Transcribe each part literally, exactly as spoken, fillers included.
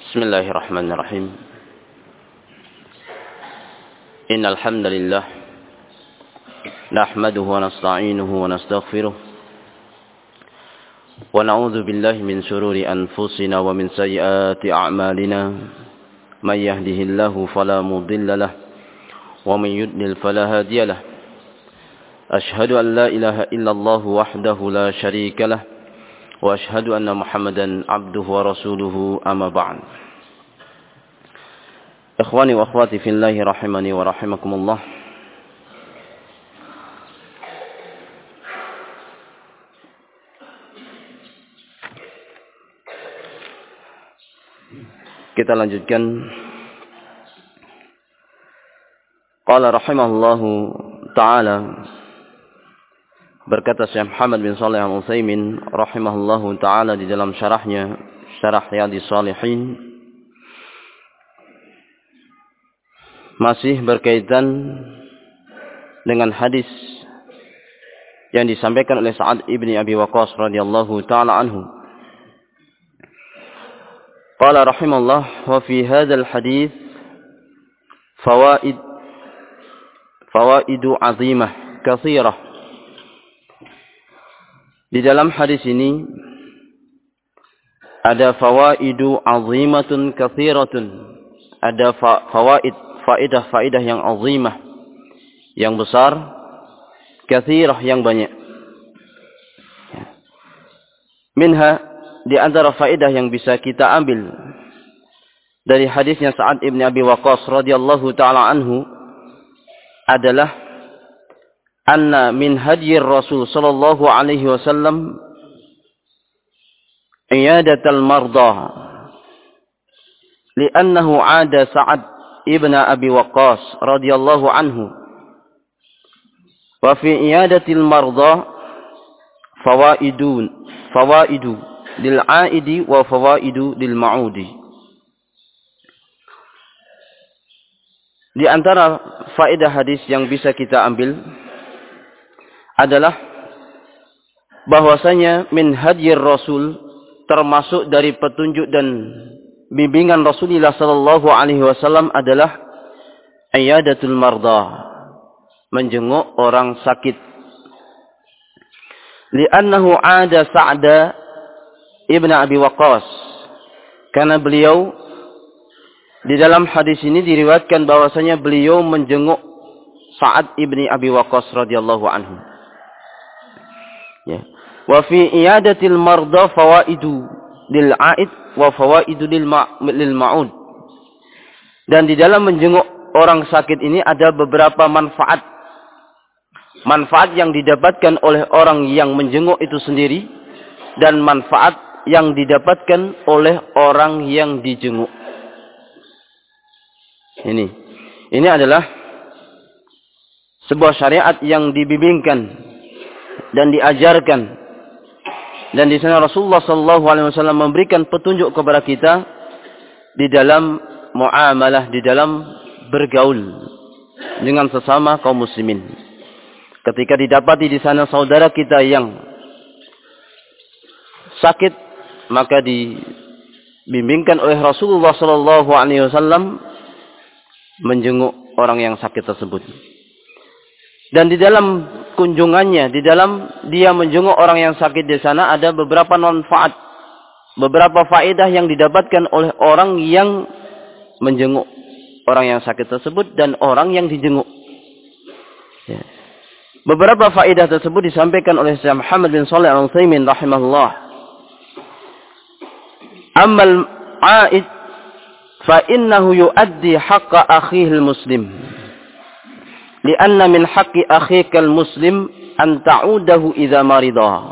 بسم الله الرحمن الرحيم إن الحمد لله نحمده ونستعينه ونستغفره ونعوذ بالله من شرور أنفسنا ومن سيئات أعمالنا من يهده الله فلا مضل له ومن يضلل فلا هادي له أشهد أن لا إله إلا الله وحده لا شريك له وأشهد أن محمدا عبده ورسوله أما بعد. إخواني وأخواتي في الله رحمني ورحمكم الله. Kita lanjutkan. Qala rahimahullahu ta'ala, berkata Syekh Muhammad bin Shalih Al-Utsaimin rahimahullahu ta'ala di dalam syarahnya, Syarah Riyadhis Shalihin, masih berkaitan dengan hadis yang disampaikan oleh Sa'ad ibni Abi Waqqas radhiyallahu ta'ala anhu. Qala rahimahullah, wa fi hadzal hadits fawaid fawaidu 'azimah katsirah. Di dalam hadis ini ada fawaidu 'azimatun katsiratun, ada fawaid, faedah-faedah yang azimah, yang besar, katsirah yang banyak. Minha, di antara faedah yang bisa kita ambil dari hadisnya Sa'ad ibn Abi Waqqas radhiyallahu ta'ala anhu adalah anna min hadyir Rasul sallallahu alaihi wasallam iyadatul marda, li'annahu 'ada Sa'ad ibn Abi Waqqas radhiyallahu anhu, wa fi iyadatil marda fawaidun fawaidu lil 'aidi wa fawaidu lil ma'udi. Di antara faedah hadis yang bisa kita ambil adalah bahwasanya min hadyir Rasul, termasuk dari petunjuk dan bimbingan Rasulullah sallallahu alaihi wasallam adalah iyadatul marda, menjenguk orang sakit. Li'annahu 'ada Sa'da ibn Abi Waqqas, karena beliau di dalam hadis ini diriwayatkan bahwasanya beliau menjenguk Sa'ad ibni Abi Waqqas radhiyallahu anhu. Ya. Wa fi iyadatil marda fawaidu lil 'aid wa fawaidu lil ma'ud. Dan di dalam menjenguk orang sakit ini ada beberapa manfaat. Manfaat yang didapatkan oleh orang yang menjenguk itu sendiri dan manfaat yang didapatkan oleh orang yang dijenguk. Ini. Ini adalah sebuah syariat yang dibimbingkan dan diajarkan, dan di sana Rasulullah sallallahu alaihi wasallam memberikan petunjuk kepada kita di dalam muamalah, di dalam bergaul dengan sesama kaum muslimin. Ketika didapati di sana saudara kita yang sakit, maka dibimbingkan oleh Rasulullah sallallahu alaihi wasallam menjenguk orang yang sakit tersebut. Dan di dalam kunjungannya, di dalam dia menjenguk orang yang sakit di sana ada beberapa manfaat, beberapa faedah yang didapatkan oleh orang yang menjenguk orang yang sakit tersebut dan orang yang dijenguk. Ya. Beberapa faedah tersebut disampaikan oleh Syekh Muhammad bin Shalih Al-Utsaimin rahimahullah. Ammal 'aid fa innahu yuaddi haqqa akhihil muslim. Lianna min haqqi akhikal muslim an ta'udahu idza marida.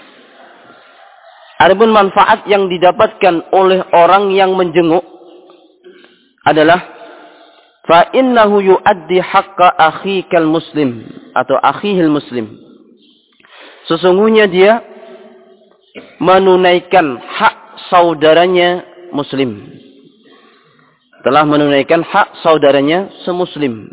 Adapun manfaat yang didapatkan oleh orang yang menjenguk adalah fa innahu yuaddi haqqa akhikal muslim atau akhihil muslim. Sesungguhnya dia menunaikan hak saudaranya muslim. Telah menunaikan hak saudaranya semuslim.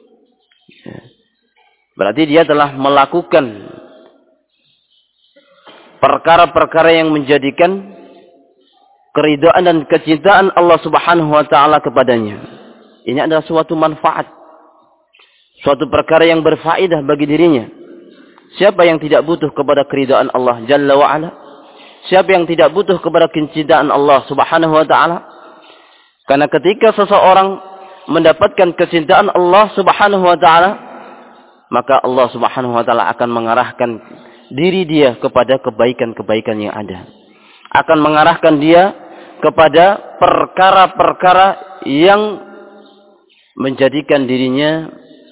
Berarti dia telah melakukan perkara-perkara yang menjadikan keridhaan dan kecintaan Allah Subhanahu wa taala kepadanya. Ini adalah suatu manfaat, suatu perkara yang berfaedah bagi dirinya. Siapa yang tidak butuh kepada keridhaan Allah Jalla wa Ala? Siapa yang tidak butuh kepada kecintaan Allah Subhanahu wa taala? Karena ketika seseorang mendapatkan kecintaan Allah Subhanahu wa taala, maka Allah Subhanahu wa taala akan mengarahkan diri dia kepada kebaikan-kebaikan yang ada. Akan mengarahkan dia kepada perkara-perkara yang menjadikan dirinya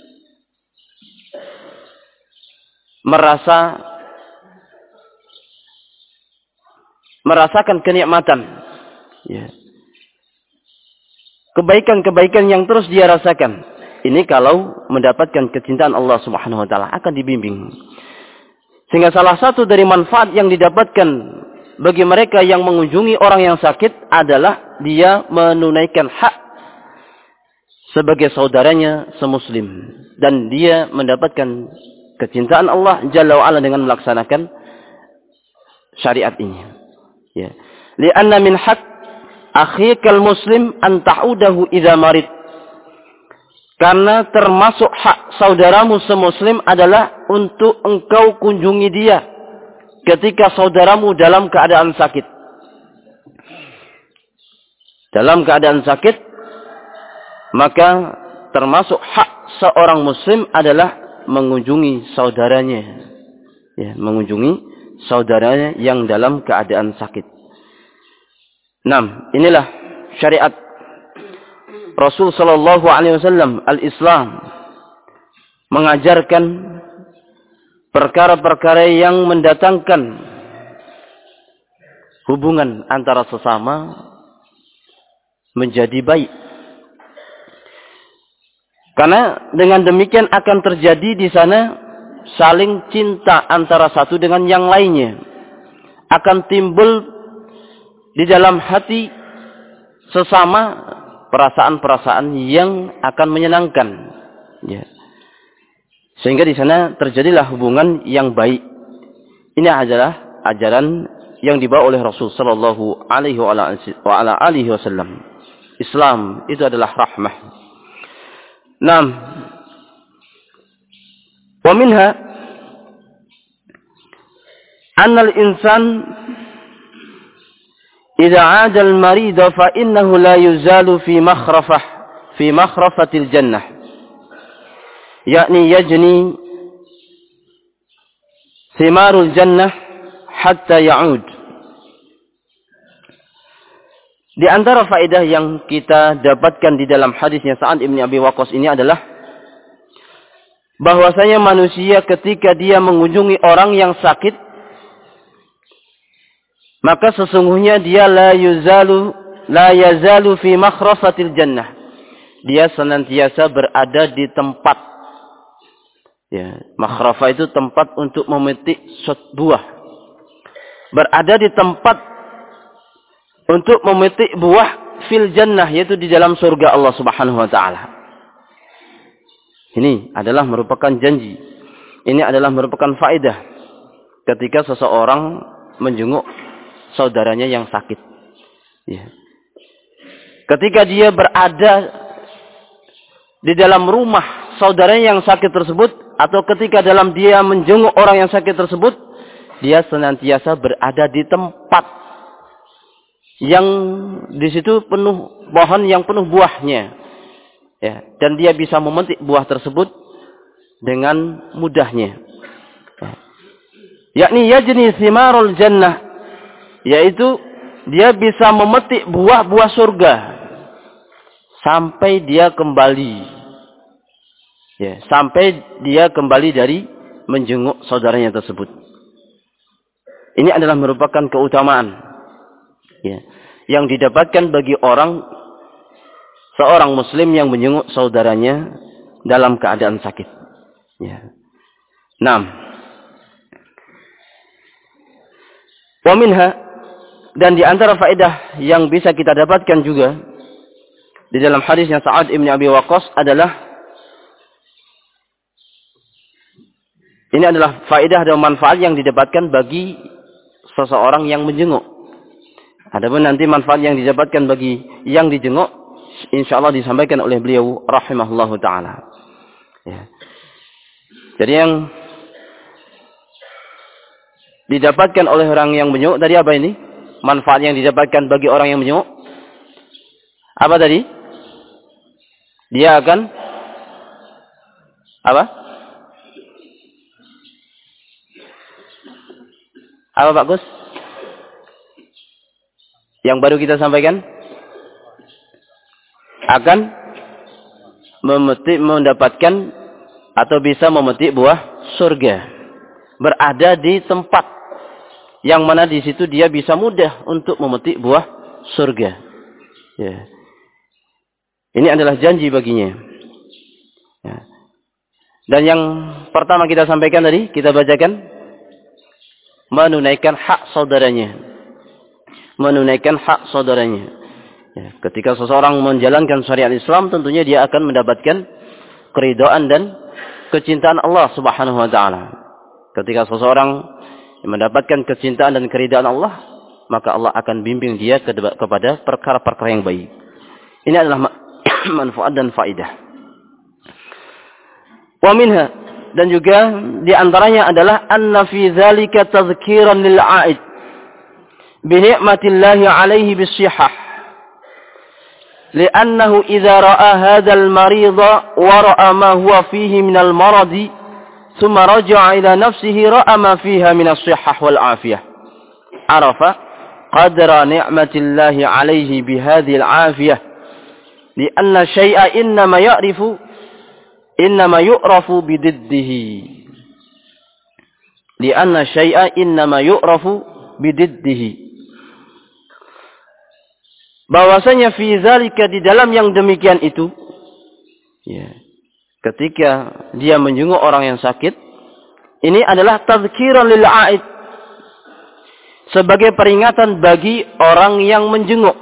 merasa merasakan kenikmatan, ya. Kebaikan-kebaikan yang terus dia rasakan. Ini kalau mendapatkan kecintaan Allah Subhanahu wa taala akan dibimbing. Sehingga salah satu dari manfaat yang didapatkan bagi mereka yang mengunjungi orang yang sakit adalah dia menunaikan hak sebagai saudaranya semuslim, dan dia mendapatkan kecintaan Allah Jalla wa Ala dengan melaksanakan syariat ini. Ya. Li'anna min hak akhikal muslim an ta'udahu idza marid. Karena termasuk hak saudaramu semuslim adalah untuk engkau kunjungi dia ketika saudaramu dalam keadaan sakit. Dalam keadaan sakit, maka termasuk hak seorang muslim adalah mengunjungi saudaranya. Ya, mengunjungi saudaranya yang dalam keadaan sakit. Nah, inilah syariat Rasul sallallahu alaihi wasallam, al-Islam, mengajarkan perkara-perkara yang mendatangkan hubungan antara sesama menjadi baik. Karena dengan demikian akan terjadi di sana saling cinta antara satu dengan yang lainnya. Akan timbul di dalam hati sesama perasaan-perasaan yang akan menyenangkan, ya. Sehingga di sana terjadilah hubungan yang baik. Ini adalah ajaran yang dibawa oleh Rasul sallallahu alaihi wasallam. Islam itu adalah rahmah. Naam. Wa minha anna al-insan idza 'ada al-marid fa innahu la yuzalu fi makhrafah fi makhrafatil jannah, yakni yajni thimarul jannah hatta ya'ud. Di antara faedah yang kita dapatkan di dalam hadisnya Sa'ad bin Abi Waqqas ini adalah bahwasanya manusia ketika dia mengunjungi orang yang sakit, maka sesungguhnya dia la yuzalu la yazalu fi makhrafatil jannah. Dia senantiasa berada di tempat, ya, makhrafah itu tempat untuk memetik buah. Berada di tempat untuk memetik buah fil jannah, yaitu di dalam surga Allah Subhanahu wa taala. Ini adalah merupakan janji. Ini adalah merupakan faedah ketika seseorang menjenguk saudaranya yang sakit. Ya. Ketika dia berada di dalam rumah saudaranya yang sakit tersebut, atau ketika dalam dia menjenguk orang yang sakit tersebut, dia senantiasa berada di tempat yang di situ penuh pohon yang penuh buahnya. Ya, dan dia bisa memetik buah tersebut dengan mudahnya. Ya. Yakni yajni thimarul jannah, yaitu dia bisa memetik buah-buah surga sampai dia kembali, ya, sampai dia kembali dari menjenguk saudaranya tersebut. Ini adalah merupakan keutamaan, ya, yang didapatkan bagi orang seorang muslim yang menjenguk saudaranya dalam keadaan sakit. Ya. Naam. Wa minha, dan di antara faedah yang bisa kita dapatkan juga di dalam hadisnya Sa'ad bin Abi Waqqas adalah, ini adalah faedah dan manfaat yang didapatkan bagi seseorang yang menjenguk. Adapun nanti manfaat yang didapatkan bagi yang dijenguk, insyaallah disampaikan oleh beliau rahimahullahu taala. Ya. Jadi yang didapatkan oleh orang yang menjenguk tadi apa ini? Manfaat yang didapatkan bagi orang yang menjenguk apa tadi? Dia akan apa? Apa Pak Gus? Yang baru kita sampaikan akan memetik mendapatkan atau bisa memetik buah surga. Berada di tempat yang mana di situ dia bisa mudah untuk memetik buah surga. Ya. Ini adalah janji baginya. Ya. Dan yang pertama kita sampaikan tadi, kita bacakan menunaikan hak saudaranya. Menunaikan hak saudaranya. Ya, ketika seseorang menjalankan syariat Islam, tentunya dia akan mendapatkan keridhaan dan kecintaan Allah Subhanahu wa taala. Ketika seseorang mendapatkan kecintaan dan keridhaan Allah, maka Allah akan bimbing dia kepada perkara-perkara yang baik. Ini adalah manfaat dan faidah. Wa minha, dan juga di antaranya adalah anna fi dzalika tadhkiran lil 'aid bi ni'matillahi 'alaihi bis-sihah. Li'annahu idza ra'a hadzal marida wa ra'a ma huwa fihi minal maradi thumma raja'a ila nafsihi ra'a ma fiha minas sihah wal 'afiyah. Arafa qadra ni'matillahi 'alaihi bi hadhil 'afiyah. Li'anna syai'a innama ya'rifu innama yu'rafu bididdihi. Li'anna syai'a innama yu'rafu bididdihi. Bahwasanya fi zalika, di dalam yang demikian itu, ya, ketika dia menjenguk orang yang sakit, ini adalah tazkiran lil 'aid, sebagai peringatan bagi orang yang menjenguk.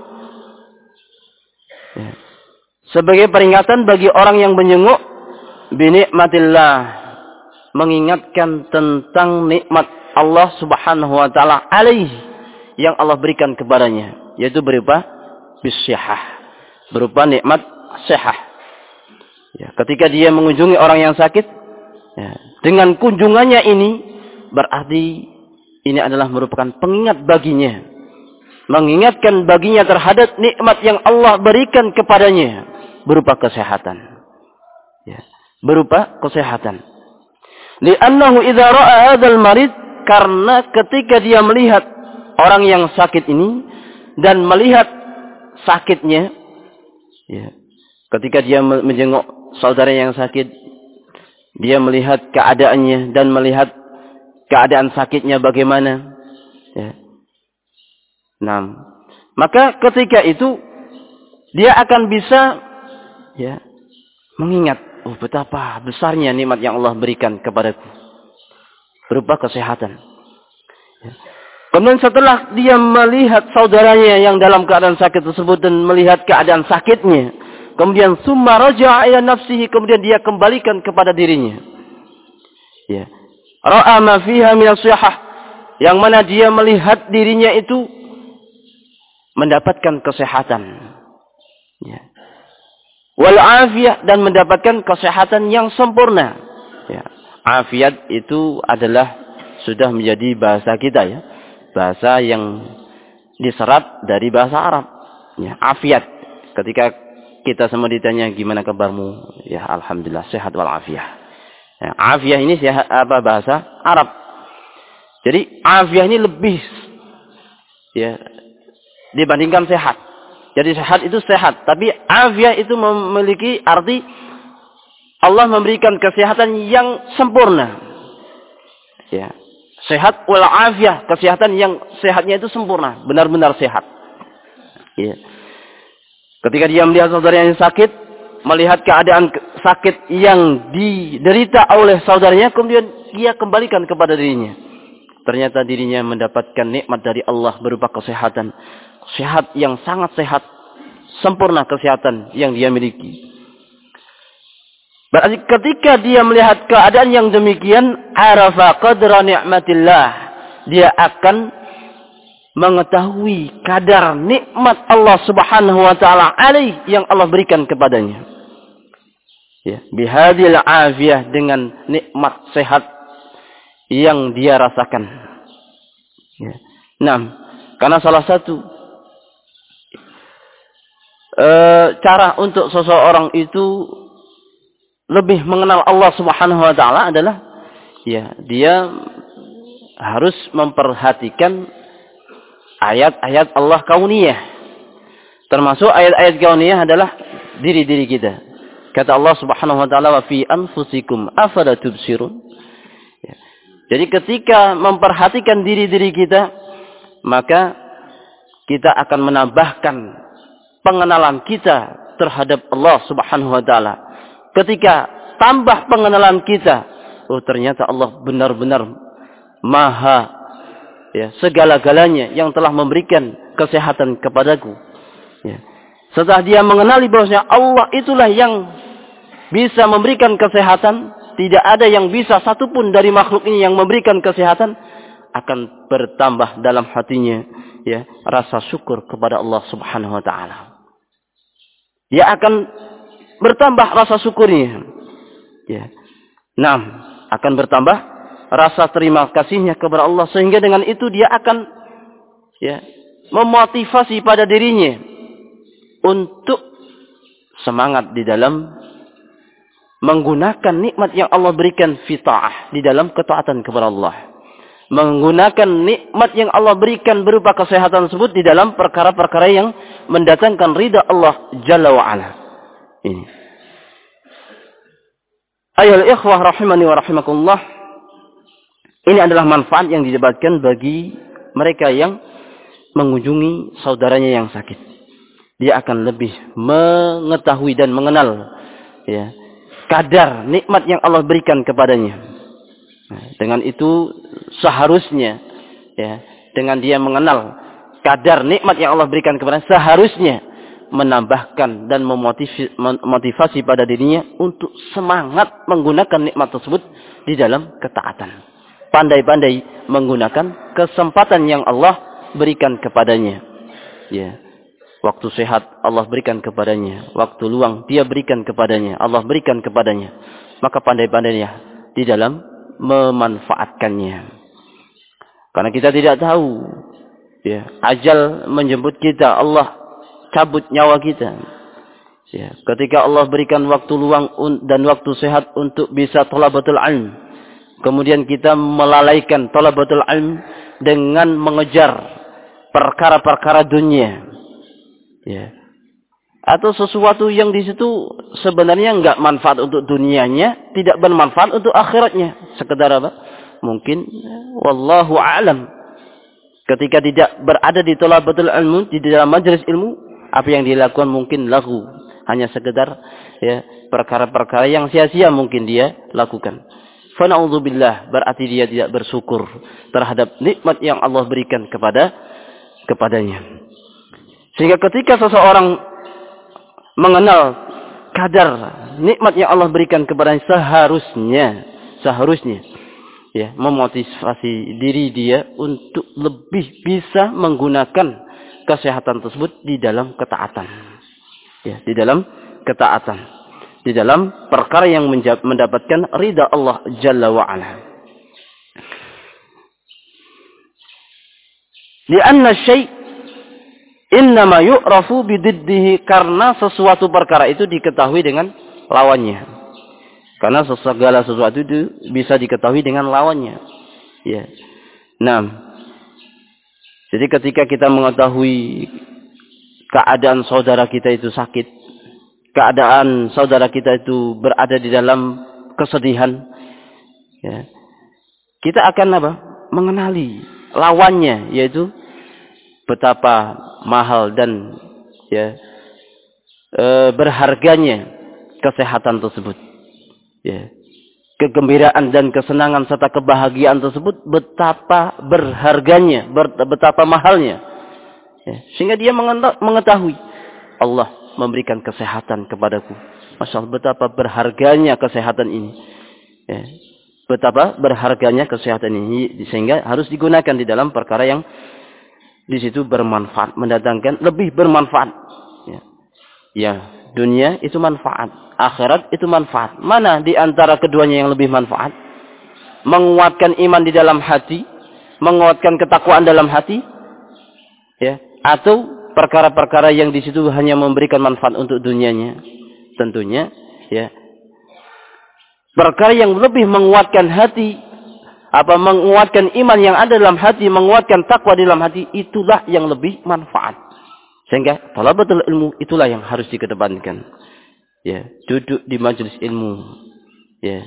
Ya. Sebagai peringatan bagi orang yang menjenguk, binikmatillah, mengingatkan tentang nikmat Allah Subhanahu wa taala alaihi, yang Allah berikan kepadanya, yaitu berupa bisihah, berupa nikmat sihah. Ya, ketika dia mengunjungi orang yang sakit, ya, dengan kunjungannya ini berarti ini adalah merupakan pengingat baginya, mengingatkan baginya terhadap nikmat yang Allah berikan kepadanya berupa kesehatan. Ya, berupa kesehatan. Li'annahu idza ra'a hadzal marid, karena ketika dia melihat orang yang sakit ini dan melihat sakitnya, ya, ketika dia menjenguk saudara yang sakit, dia melihat keadaannya dan melihat keadaan sakitnya bagaimana, ya. Nah, maka ketika itu dia akan bisa, ya, mengingat, oh betapa besarnya nikmat yang Allah berikan kepadaku berupa kesehatan. Ya. Kemudian setelah dia melihat saudaranya yang dalam keadaan sakit tersebut dan melihat keadaan sakitnya, kemudian summa raja'a ila nafsihi, kemudian dia kembalikan kepada dirinya. Ya. Ra'a ma fiha min as-sihah, yang mana dia melihat dirinya itu mendapatkan kesehatan. Ya. Wal afiyah, dan mendapatkan kesehatan yang sempurna. Ya. Afiat itu adalah sudah menjadi bahasa kita, ya. Bahasa yang diserap dari bahasa Arab. Ya, afiat. Ketika kita semua ditanya gimana kabarmu, ya alhamdulillah sehat wal afiyah. Ya, afiyah ini sehat, apa bahasa Arab. Jadi afiyah ini lebih, ya, dibandingkan sehat. Jadi sehat itu sehat, tapi afiyah itu memiliki arti Allah memberikan kesehatan yang sempurna. Ya. Sehat wal afiyah, kesehatan yang sehatnya itu sempurna, benar-benar sehat. Ya. Ketika dia melihat saudara yang sakit, melihat keadaan sakit yang diderita oleh saudaranya, kemudian dia kembalikan kepada dirinya. Ternyata dirinya mendapatkan nikmat dari Allah berupa kesehatan. Sehat yang sangat sehat, sempurna kesehatan yang dia miliki. Berarti ketika dia melihat keadaan yang demikian, arafa qadra ni'matillah, dia akan mengetahui kadar nikmat Allah Subhanahu wa taala alaih yang Allah berikan kepadanya. Ya, bihadil afiyah, dengan nikmat sehat yang dia rasakan. Ya. Nah, karena salah satu e, cara untuk seseorang itu lebih mengenal Allah Subhanahu wa taala adalah ya, dia harus memperhatikan ayat-ayat Allah kauniyah. Termasuk ayat-ayat kauniyah adalah diri-diri kita. Kata Allah Subhanahu wa taala, wa fi anfusikum afala tubsirun. Ya. Jadi ketika memperhatikan diri-diri kita, maka kita akan menambahkan pengenalan kita terhadap Allah Subhanahu wa taala. Ketika tambah pengenalan kita, oh ternyata Allah benar-benar maha, ya, segala-galanya yang telah memberikan kesehatan kepadaku. Ya. Setelah dia mengenali bahwasanya Allah itulah yang bisa memberikan kesehatan, tidak ada yang bisa satupun dari makhluk ini yang memberikan kesehatan, akan bertambah dalam hatinya ya rasa syukur kepada Allah Subhanahu wa taala. Dia akan bertambah rasa syukurnya. Ya. Nah, akan bertambah rasa terima kasihnya kepada Allah, sehingga dengan itu dia akan ya memotivasi pada dirinya untuk semangat di dalam menggunakan nikmat yang Allah berikan fi ta'ah, di dalam ketaatan kepada Allah. Menggunakan nikmat yang Allah berikan berupa kesehatan tersebut di dalam perkara-perkara yang mendatangkan ridha Allah Jalla wa Ala. Ini. Ayol ikhwah rahimani wa rahimakumullah. Ini adalah manfaat yang didapatkan bagi mereka yang mengunjungi saudaranya yang sakit. Dia akan lebih mengetahui dan mengenal ya kadar nikmat yang Allah berikan kepadanya. Nah, dengan itu seharusnya ya dengan dia mengenal kadar nikmat yang Allah berikan kepadanya, seharusnya menambahkan dan memotivasi pada dirinya untuk semangat menggunakan nikmat tersebut di dalam ketaatan. Pandai-pandai menggunakan kesempatan yang Allah berikan kepadanya. Ya. Waktu sehat Allah berikan kepadanya, waktu luang dia berikan kepadanya, Allah berikan kepadanya. Maka pandai-pandainya di dalam memanfaatkannya. Karena kita tidak tahu ya, ajal menjemput kita, Allah cabut nyawa kita. Ya, ketika Allah berikan waktu luang dan waktu sehat untuk bisa thalabatul ilm, kemudian kita melalaikan thalabatul ilm dengan mengejar perkara-perkara dunia. Ya. Atau sesuatu yang di situ sebenarnya enggak manfaat untuk dunianya, tidak bermanfaat untuk akhiratnya. Sekedar apa? Mungkin wallahu a'lam. Ketika tidak berada di thalabatul ilmu, di dalam majelis ilmu, apa yang dilakukan mungkin lahu, hanya sekedar ya perkara-perkara yang sia-sia mungkin dia lakukan. Fa na'udzubillah, berarti dia tidak bersyukur terhadap nikmat yang Allah berikan kepada kepadanya. Sehingga ketika seseorang mengenal kadar nikmat yang Allah berikan kepadanya, seharusnya seharusnya ya memotivasi diri dia untuk lebih bisa menggunakan kesehatan tersebut di dalam ketaatan. Ya, di dalam ketaatan. Di dalam perkara yang mendapatkan ridha Allah Jalla wa Ala. Lianna syai' innama yu'rafu bididdihi, karena sesuatu perkara itu diketahui dengan lawannya. Karena segala sesuatu itu bisa diketahui dengan lawannya. Ya. Nah, jadi ketika kita mengetahui keadaan saudara kita itu sakit, keadaan saudara kita itu berada di dalam kesedihan, ya, kita akan apa? Mengenali lawannya, yaitu betapa mahal dan ya e, berharganya kesehatan tersebut. Ya. Kegembiraan dan kesenangan serta kebahagiaan tersebut betapa berharganya, betapa mahalnya. Ya. Sehingga dia mengetahui Allah memberikan kesehatan kepadaku. Masya Allah, betapa berharganya kesehatan ini. Ya. Betapa berharganya kesehatan ini, sehingga harus digunakan di dalam perkara yang di situ bermanfaat, mendatangkan lebih bermanfaat. Ya. Ya, dunia itu manfaat, akhirat itu manfaat. Mana di antara keduanya yang lebih manfaat? Menguatkan iman di dalam hati, menguatkan ketakwaan dalam hati, ya, atau perkara-perkara yang di situ hanya memberikan manfaat untuk dunianya. Tentunya, ya, perkara yang lebih menguatkan hati, apa menguatkan iman yang ada dalam hati, menguatkan takwa di dalam hati, itulah yang lebih manfaat. Sehingga talabatul ilmu itulah yang harus dikedepankan. Ya, duduk di majelis ilmu, ya,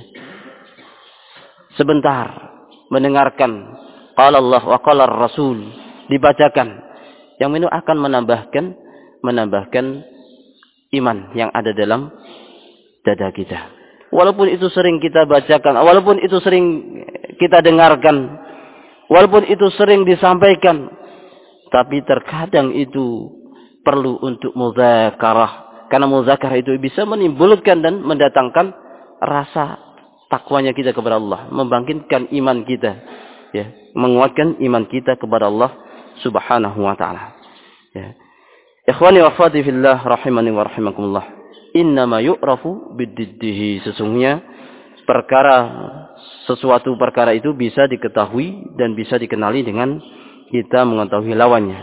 sebentar mendengarkan qala Allah wa qala Rasul dibacakan, yang itu akan menambahkan menambahkan iman yang ada dalam dada kita. Walaupun itu sering kita bacakan, walaupun itu sering kita dengarkan, walaupun itu sering disampaikan, tapi terkadang itu perlu untuk muzakarah. Karena muzakarah itu bisa menimbulkan dan mendatangkan rasa takwanya kita kepada Allah, membangkitkan iman kita, ya, menguatkan iman kita kepada Allah Subhanahu wa taala. Ya. Ikhwani wa akhwati fillah rahimani wa rahimakumullah. Innama yu'rafu bididdihi. Sesungguhnya perkara sesuatu perkara itu bisa diketahui dan bisa dikenali dengan kita mengetahui lawannya.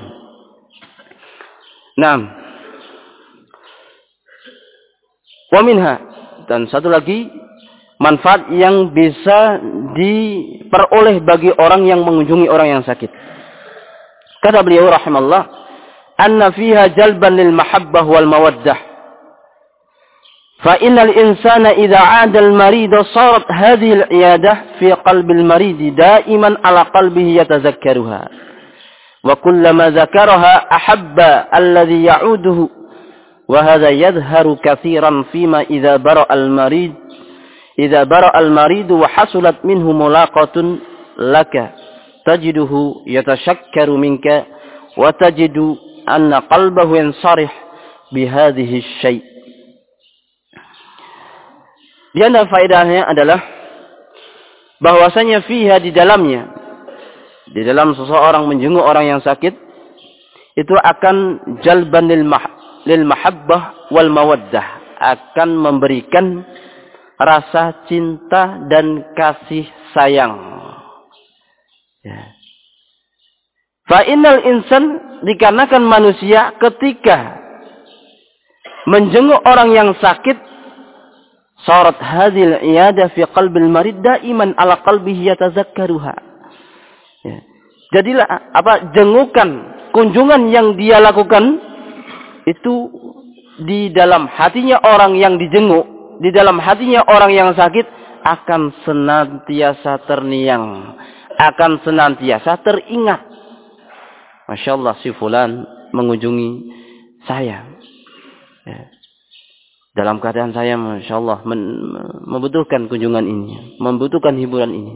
Naam. Wa minha, dan satu lagi manfaat yang bisa diperoleh bagi orang yang mengunjungi orang yang sakit. Kata beliau rahimallah, anna fiha jalban lil mahabbah wal mawaddah. فإن الإنسان إذا عاد المريض صارت هذه العيادة في قلب المريض دائما على قلبه يتذكرها وكلما ذكرها أحب الذي يعوده وهذا يظهر كثيرا فيما إذا برأ المريض إذا برأ المريض وحصلت منه ملاقة لك تجده يتشكر منك وتجد أن قلبه ينصرح بهذه الشيء. Di antara faedahnya adalah bahwasanya fiha di dalamnya, di dalam seseorang menjenguk orang yang sakit, itu akan jalban lil, mah, lil mahabbah wal mawaddah, akan memberikan rasa cinta dan kasih sayang. Ya. Fa innal insan, dikarenakan manusia ketika menjenguk orang yang sakit, sarat hadhil iyadah fi qalbil marid daiman ala qalbihi yatazakkaruha. Ya. Jadilah apa jengukan, kunjungan yang dia lakukan itu di dalam hatinya orang yang dijenguk, di dalam hatinya orang yang sakit akan senantiasa terniang, akan senantiasa teringat. Masya Allah, si fulan mengunjungi saya. Ya. Dalam keadaan saya, Masya Allah, membutuhkan kunjungan ini, membutuhkan hiburan ini.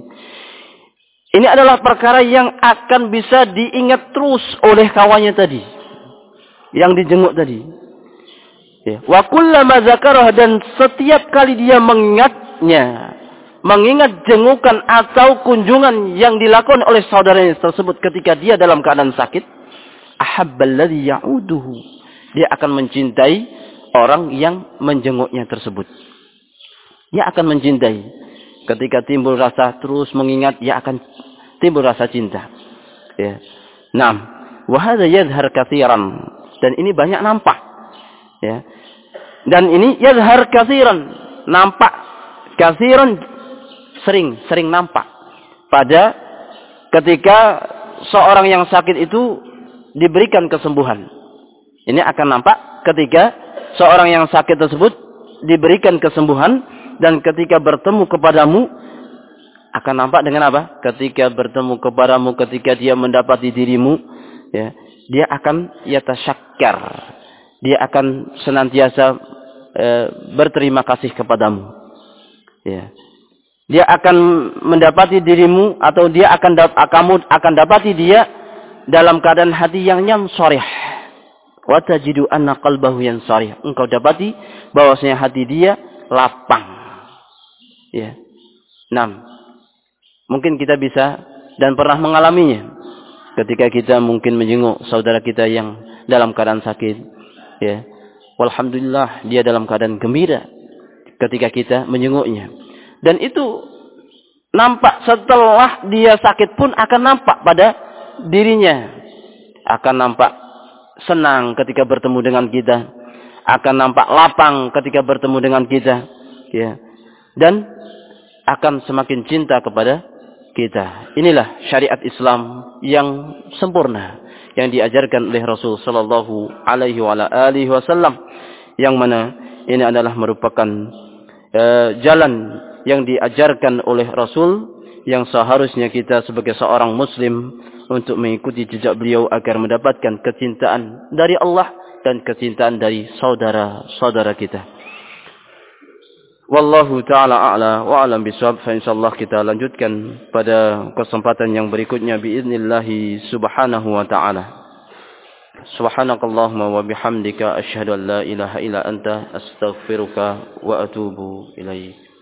Ini adalah perkara yang akan bisa diingat terus oleh kawannya tadi, yang dijenguk tadi. Ya. Wa kullama zakarah, dan setiap kali dia mengingatnya, mengingat jengukan atau kunjungan yang dilakukan oleh saudaranya tersebut ketika dia dalam keadaan sakit, ahabballadzi ya'uduhu, dia akan mencintai orang yang menjenguknya tersebut. Dia akan mencintai. Ketika timbul rasa terus mengingat, dia akan timbul rasa cinta. Ya. Naam. Wa hadza yadhhar katsiran, dan ini banyak nampak. Ya. Dan ini yadhhar katsiran, nampak katsiran, sering sering nampak pada ketika seorang yang sakit itu diberikan kesembuhan. Ini akan nampak ketika seorang yang sakit tersebut diberikan kesembuhan, dan ketika bertemu kepadamu akan nampak dengan apa? Ketika bertemu kepadamu, ketika dia mendapati dirimu, ya, dia akan yatasyakkar, dia akan senantiasa e, berterima kasih kepadamu. Ya. Dia akan mendapati dirimu, atau dia akan kamu akan dapati dia dalam keadaan hati yang nyamsorih. Wa tajidu anna qalbahu yansarih. Engkau dapati bahwasanya hati dia lapang. Ya. enam. Mungkin kita bisa dan pernah mengalaminya. ketika kita mungkin menjenguk saudara kita yang dalam keadaan sakit, ya, walhamdulillah dia dalam keadaan gembira ketika kita menjenguknya. Dan itu nampak setelah dia sakit pun akan nampak pada dirinya, akan nampak senang ketika bertemu dengan kita, akan nampak lapang ketika bertemu dengan kita, ya, dan akan semakin cinta kepada kita. Inilah syariat Islam yang sempurna yang diajarkan oleh Rasul sallallahu alaihi wasallam, yang mana ini adalah merupakan uh, jalan yang diajarkan oleh Rasul, yang seharusnya kita sebagai seorang muslim untuk mengikuti jejak beliau agar mendapatkan kecintaan dari Allah dan kecintaan dari saudara-saudara kita. Wallahu ta'ala a'la wa alam bisawab. Fa insyaallah kita lanjutkan pada kesempatan yang berikutnya biiznillahi subhanahu wa ta'ala. Subhanakallahumma wa bihamdika asyhadu an la ilaha illa anta astaghfiruka wa atubu ilaik.